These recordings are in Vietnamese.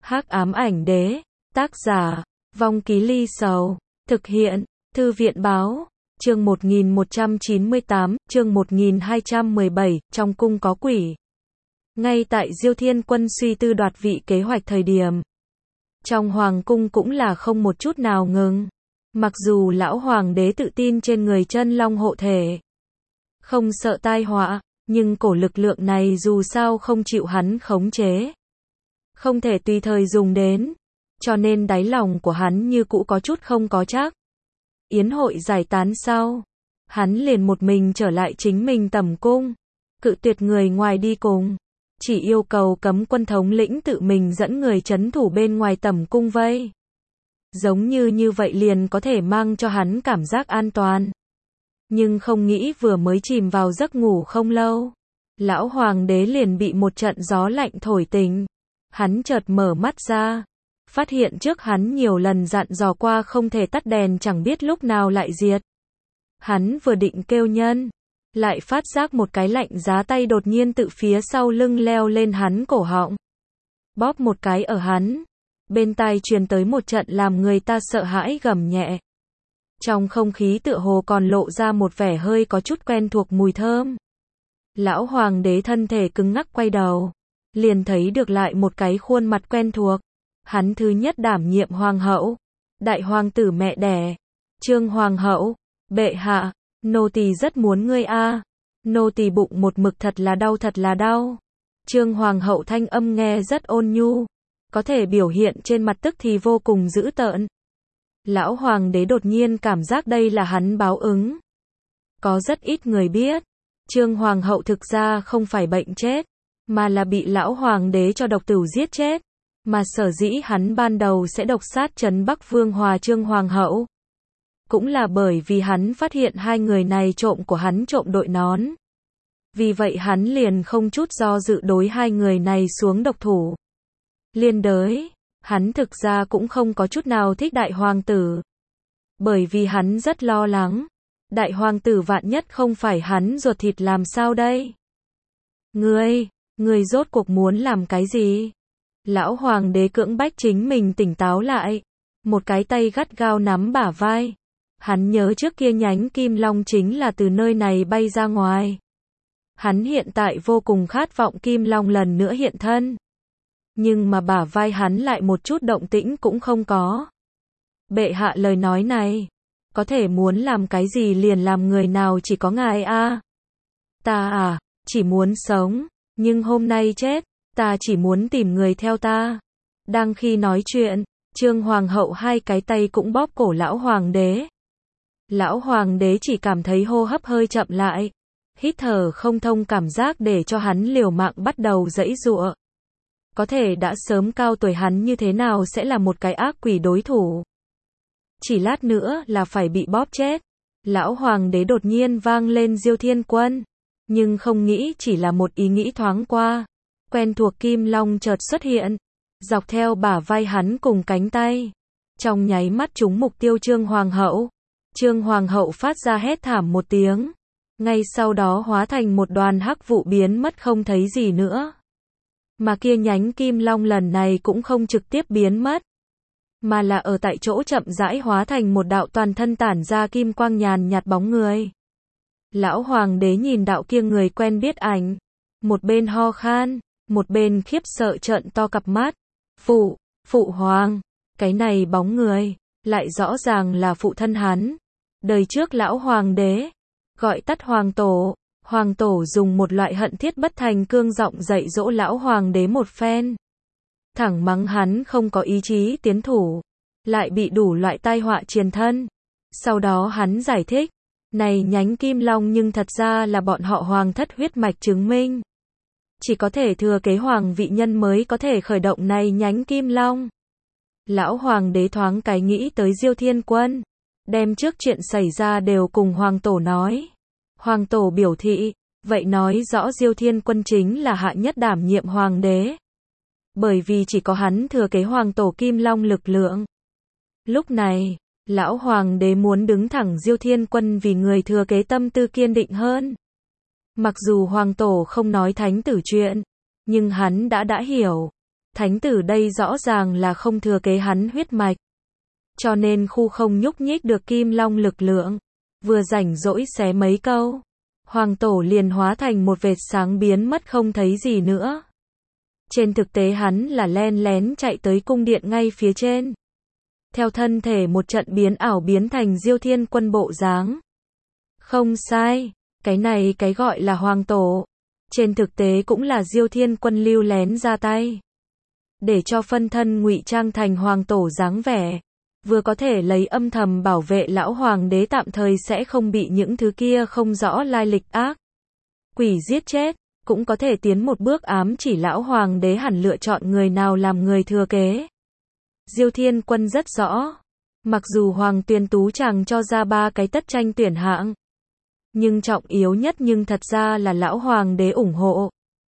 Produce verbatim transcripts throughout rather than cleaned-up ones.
Hắc ám ảnh đế, tác giả, Vong Ký Ly Sầu, thực hiện, Thư viện báo, chương một nghìn một trăm chín mươi tám, chương một nghìn hai trăm mười bảy, trong cung có quỷ. Ngay tại Diêu Thiên Quân suy tư đoạt vị kế hoạch thời điểm, trong hoàng cung cũng là không một chút nào ngừng. Mặc dù lão hoàng đế tự tin trên người chân long hộ thể, không sợ tai họa, nhưng cổ lực lượng này dù sao không chịu hắn khống chế, không thể tùy thời dùng đến, cho nên đáy lòng của hắn như cũ có chút không có chắc. Yến hội giải tán sau, hắn liền một mình trở lại chính mình tẩm cung, cự tuyệt người ngoài đi cùng, chỉ yêu cầu cấm quân thống lĩnh tự mình dẫn người trấn thủ bên ngoài tẩm cung vây. Giống như như vậy liền có thể mang cho hắn cảm giác an toàn. Nhưng không nghĩ vừa mới chìm vào giấc ngủ không lâu, lão hoàng đế liền bị một trận gió lạnh thổi tỉnh. Hắn chợt mở mắt ra, phát hiện trước hắn nhiều lần dặn dò qua không thể tắt đèn chẳng biết lúc nào lại diệt. Hắn vừa định kêu nhân, lại phát giác một cái lạnh giá tay đột nhiên tự phía sau lưng leo lên hắn cổ họng, bóp một cái ở hắn. Bên tai truyền tới một trận làm người ta sợ hãi gầm nhẹ. Trong không khí tựa hồ còn lộ ra một vẻ hơi có chút quen thuộc mùi thơm. Lão hoàng đế thân thể cứng ngắc quay đầu, liền thấy được lại một cái khuôn mặt quen thuộc. Hắn thứ nhất đảm nhiệm hoàng hậu, đại hoàng tử mẹ đẻ, Trương hoàng hậu. Bệ hạ, nô tỳ rất muốn ngươi a. Nô tỳ bụng một mực thật là đau thật là đau. Trương hoàng hậu thanh âm nghe rất ôn nhu, có thể biểu hiện trên mặt tức thì vô cùng dữ tợn. Lão hoàng đế đột nhiên cảm giác đây là hắn báo ứng. Có rất ít người biết, Trương hoàng hậu thực ra không phải bệnh chết, mà là bị lão hoàng đế cho độc tử giết chết. Mà sở dĩ hắn ban đầu sẽ độc sát Trấn Bắc Vương Hòa Trương hoàng hậu, cũng là bởi vì hắn phát hiện hai người này trộm của hắn trộm đội nón. Vì vậy hắn liền không chút do dự đối hai người này xuống độc thủ. Liên đới, hắn thực ra cũng không có chút nào thích đại hoàng tử. Bởi vì hắn rất lo lắng, đại hoàng tử vạn nhất không phải hắn ruột thịt làm sao đây? Ngươi, ngươi rốt cuộc muốn làm cái gì? Lão hoàng đế cưỡng bách chính mình tỉnh táo lại, một cái tay gắt gao nắm bả vai. Hắn nhớ trước kia nhánh kim long chính là từ nơi này bay ra ngoài. Hắn hiện tại vô cùng khát vọng kim long lần nữa hiện thân. Nhưng mà bả vai hắn lại một chút động tĩnh cũng không có. Bệ hạ lời nói này, có thể muốn làm cái gì liền làm người nào chỉ có ngài a. Ta à, chỉ muốn sống, nhưng hôm nay chết, ta chỉ muốn tìm người theo ta. Đang khi nói chuyện, Trương hoàng hậu hai cái tay cũng bóp cổ lão hoàng đế. Lão hoàng đế chỉ cảm thấy hô hấp hơi chậm lại, hít thở không thông cảm giác để cho hắn liều mạng bắt đầu giãy giụa. Có thể đã sớm cao tuổi hắn như thế nào sẽ là một cái ác quỷ đối thủ. Chỉ lát nữa là phải bị bóp chết. Lão hoàng đế đột nhiên vang lên Diêu Thiên Quân. Nhưng không nghĩ chỉ là một ý nghĩ thoáng qua. Quen thuộc kim long chợt xuất hiện, dọc theo bả vai hắn cùng cánh tay. Trong nháy mắt trúng mục tiêu Trương hoàng hậu. Trương hoàng hậu phát ra hét thảm một tiếng. Ngay sau đó hóa thành một đoàn hắc vụ biến mất không thấy gì nữa. Mà kia nhánh kim long lần này cũng không trực tiếp biến mất, mà là ở tại chỗ chậm rãi hóa thành một đạo toàn thân tản ra kim quang nhàn nhạt bóng người. Lão hoàng đế nhìn đạo kia người quen biết ảnh, một bên ho khan, một bên khiếp sợ trợn to cặp mắt. Phụ, phụ hoàng, cái này bóng người, lại rõ ràng là phụ thân hắn. Đời trước lão hoàng đế, gọi tắt hoàng tổ. Hoàng tổ dùng một loại hận thiết bất thành cương giọng dạy dỗ lão hoàng đế một phen. Thẳng mắng hắn không có ý chí tiến thủ, lại bị đủ loại tai họa triền thân. Sau đó hắn giải thích, này nhánh kim long nhưng thật ra là bọn họ hoàng thất huyết mạch chứng minh. Chỉ có thể thừa kế hoàng vị nhân mới có thể khởi động này nhánh kim long. Lão hoàng đế thoáng cái nghĩ tới Diêu Thiên Quân, đem trước chuyện xảy ra đều cùng hoàng tổ nói. Hoàng tổ biểu thị, vậy nói rõ Diêu Thiên Quân chính là hạ nhất đảm nhiệm hoàng đế. Bởi vì chỉ có hắn thừa kế hoàng tổ kim long lực lượng. Lúc này, lão hoàng đế muốn đứng thẳng Diêu Thiên Quân vì người thừa kế tâm tư kiên định hơn. Mặc dù hoàng tổ không nói thánh tử chuyện, nhưng hắn đã đã hiểu. Thánh tử đây rõ ràng là không thừa kế hắn huyết mạch. Cho nên khu không nhúc nhích được kim long lực lượng. Vừa rảnh rỗi xé mấy câu. Hoàng tổ liền hóa thành một vệt sáng biến mất không thấy gì nữa. Trên thực tế hắn là len lén chạy tới cung điện ngay phía trên. Theo thân thể một trận biến ảo biến thành Diêu Thiên Quân bộ dáng. Không sai, cái này cái gọi là hoàng tổ. Trên thực tế cũng là Diêu Thiên Quân lưu lén ra tay. Để cho phân thân ngụy trang thành hoàng tổ dáng vẻ. Vừa có thể lấy âm thầm bảo vệ lão hoàng đế tạm thời sẽ không bị những thứ kia không rõ lai lịch ác quỷ giết chết, cũng có thể tiến một bước ám chỉ lão hoàng đế hẳn lựa chọn người nào làm người thừa kế. Diêu Thiên Quân rất rõ, mặc dù Hoàng Tuyên Tú chàng cho ra ba cái tất tranh tuyển hạng, nhưng trọng yếu nhất nhưng thật ra là lão hoàng đế ủng hộ.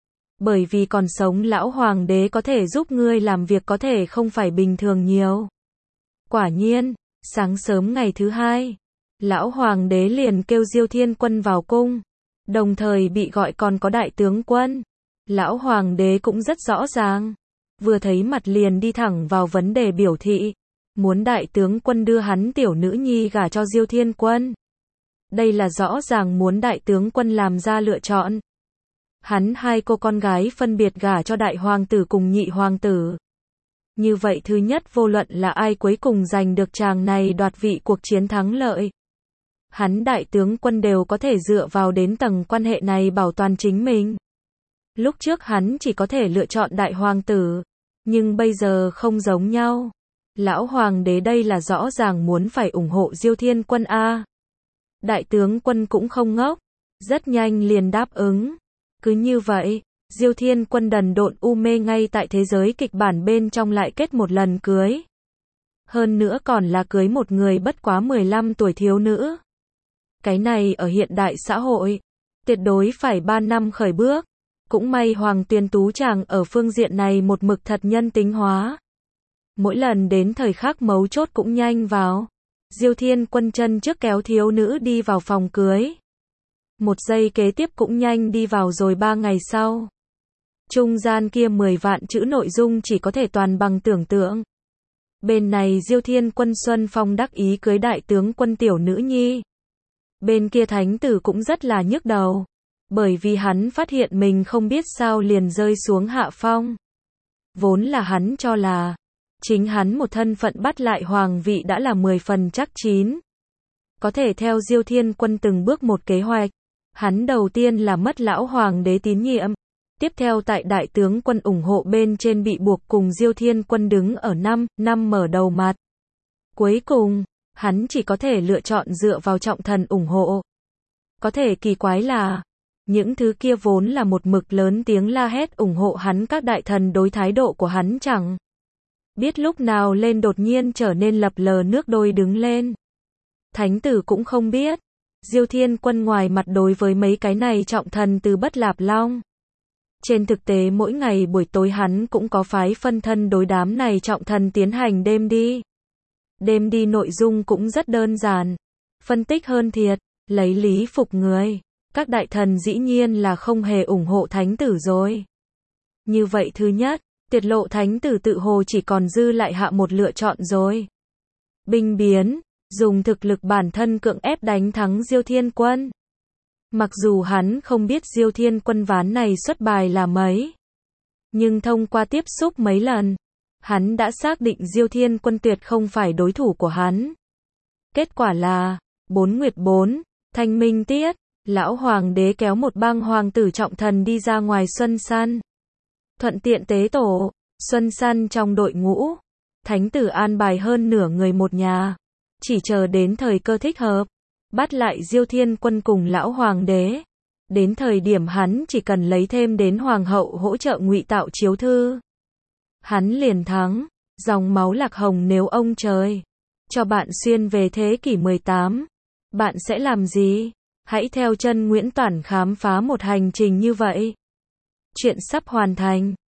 Bởi vì còn sống lão hoàng đế có thể giúp ngươi làm việc có thể không phải bình thường nhiều. Quả nhiên, sáng sớm ngày thứ hai, lão hoàng đế liền kêu Diêu Thiên Quân vào cung, đồng thời bị gọi còn có đại tướng quân. Lão hoàng đế cũng rất rõ ràng, vừa thấy mặt liền đi thẳng vào vấn đề biểu thị, muốn đại tướng quân đưa hắn tiểu nữ nhi gả cho Diêu Thiên Quân. Đây là rõ ràng muốn đại tướng quân làm ra lựa chọn. Hắn hai cô con gái phân biệt gả cho đại hoàng tử cùng nhị hoàng tử. Như vậy thứ nhất vô luận là ai cuối cùng giành được chàng này đoạt vị cuộc chiến thắng lợi. Hắn đại tướng quân đều có thể dựa vào đến tầng quan hệ này bảo toàn chính mình. Lúc trước hắn chỉ có thể lựa chọn đại hoàng tử, nhưng bây giờ không giống nhau. Lão hoàng đế đây là rõ ràng muốn phải ủng hộ Diêu Thiên Quân a. Đại tướng quân cũng không ngốc, rất nhanh liền đáp ứng. Cứ như vậy, Diêu Thiên Quân đần độn u mê ngay tại thế giới kịch bản bên trong lại kết một lần cưới. Hơn nữa còn là cưới một người bất quá mười lăm tuổi thiếu nữ. Cái này ở hiện đại xã hội, tuyệt đối phải ba năm khởi bước. Cũng may Hoàng Tuyên Tú chàng ở phương diện này một mực thật nhân tính hóa. Mỗi lần đến thời khắc mấu chốt cũng nhanh vào. Diêu Thiên Quân chân trước kéo thiếu nữ đi vào phòng cưới. Một giây kế tiếp cũng nhanh đi vào rồi ba ngày sau. Trung gian kia mười vạn chữ nội dung chỉ có thể toàn bằng tưởng tượng. Bên này Diêu Thiên Quân Xuân Phong đắc ý cưới đại tướng quân tiểu nữ nhi. Bên kia thánh tử cũng rất là nhức đầu. Bởi vì hắn phát hiện mình không biết sao liền rơi xuống hạ phong. Vốn là hắn cho là chính hắn một thân phận bắt lại hoàng vị đã là mười phần chắc chín. Có thể theo Diêu Thiên Quân từng bước một kế hoạch. Hắn đầu tiên là mất lão hoàng đế tín nhiệm. Tiếp theo tại đại tướng quân ủng hộ bên trên bị buộc cùng Diêu Thiên Quân đứng ở năm, năm mở đầu mặt. Cuối cùng, hắn chỉ có thể lựa chọn dựa vào trọng thần ủng hộ. Có thể kỳ quái là, những thứ kia vốn là một mực lớn tiếng la hét ủng hộ hắn các đại thần đối thái độ của hắn chẳng biết lúc nào lên đột nhiên trở nên lập lờ nước đôi đứng lên. Thánh tử cũng không biết, Diêu Thiên Quân ngoài mặt đối với mấy cái này trọng thần từ bất lạp long. Trên thực tế mỗi ngày buổi tối hắn cũng có phái phân thân đối đám này trọng thần tiến hành đêm đi. Đêm đi nội dung cũng rất đơn giản. Phân tích hơn thiệt, lấy lý phục người. Các đại thần dĩ nhiên là không hề ủng hộ thánh tử rồi. Như vậy thứ nhất, tiết lộ thánh tử tự hồ chỉ còn dư lại hạ một lựa chọn rồi. Binh biến, dùng thực lực bản thân cưỡng ép đánh thắng Diêu Thiên Quân. Mặc dù hắn không biết Diêu Thiên Quân ván này xuất bài là mấy. Nhưng thông qua tiếp xúc mấy lần, hắn đã xác định Diêu Thiên Quân tuyệt không phải đối thủ của hắn. Kết quả là, bốn nguyệt bốn, thanh minh tiết, lão hoàng đế kéo một bang hoàng tử trọng thần đi ra ngoài xuân săn. Thuận tiện tế tổ, xuân săn trong đội ngũ. Thánh tử an bài hơn nửa người một nhà. Chỉ chờ đến thời cơ thích hợp. Bắt lại Diêu Thiên Quân cùng lão hoàng đế. Đến thời điểm hắn chỉ cần lấy thêm đến hoàng hậu hỗ trợ ngụy tạo chiếu thư. Hắn liền thắng. Dòng máu lạc hồng nếu ông trời cho bạn xuyên về thế kỷ mười tám. Bạn sẽ làm gì? Hãy theo chân Nguyễn Toản khám phá một hành trình như vậy. Chuyện sắp hoàn thành.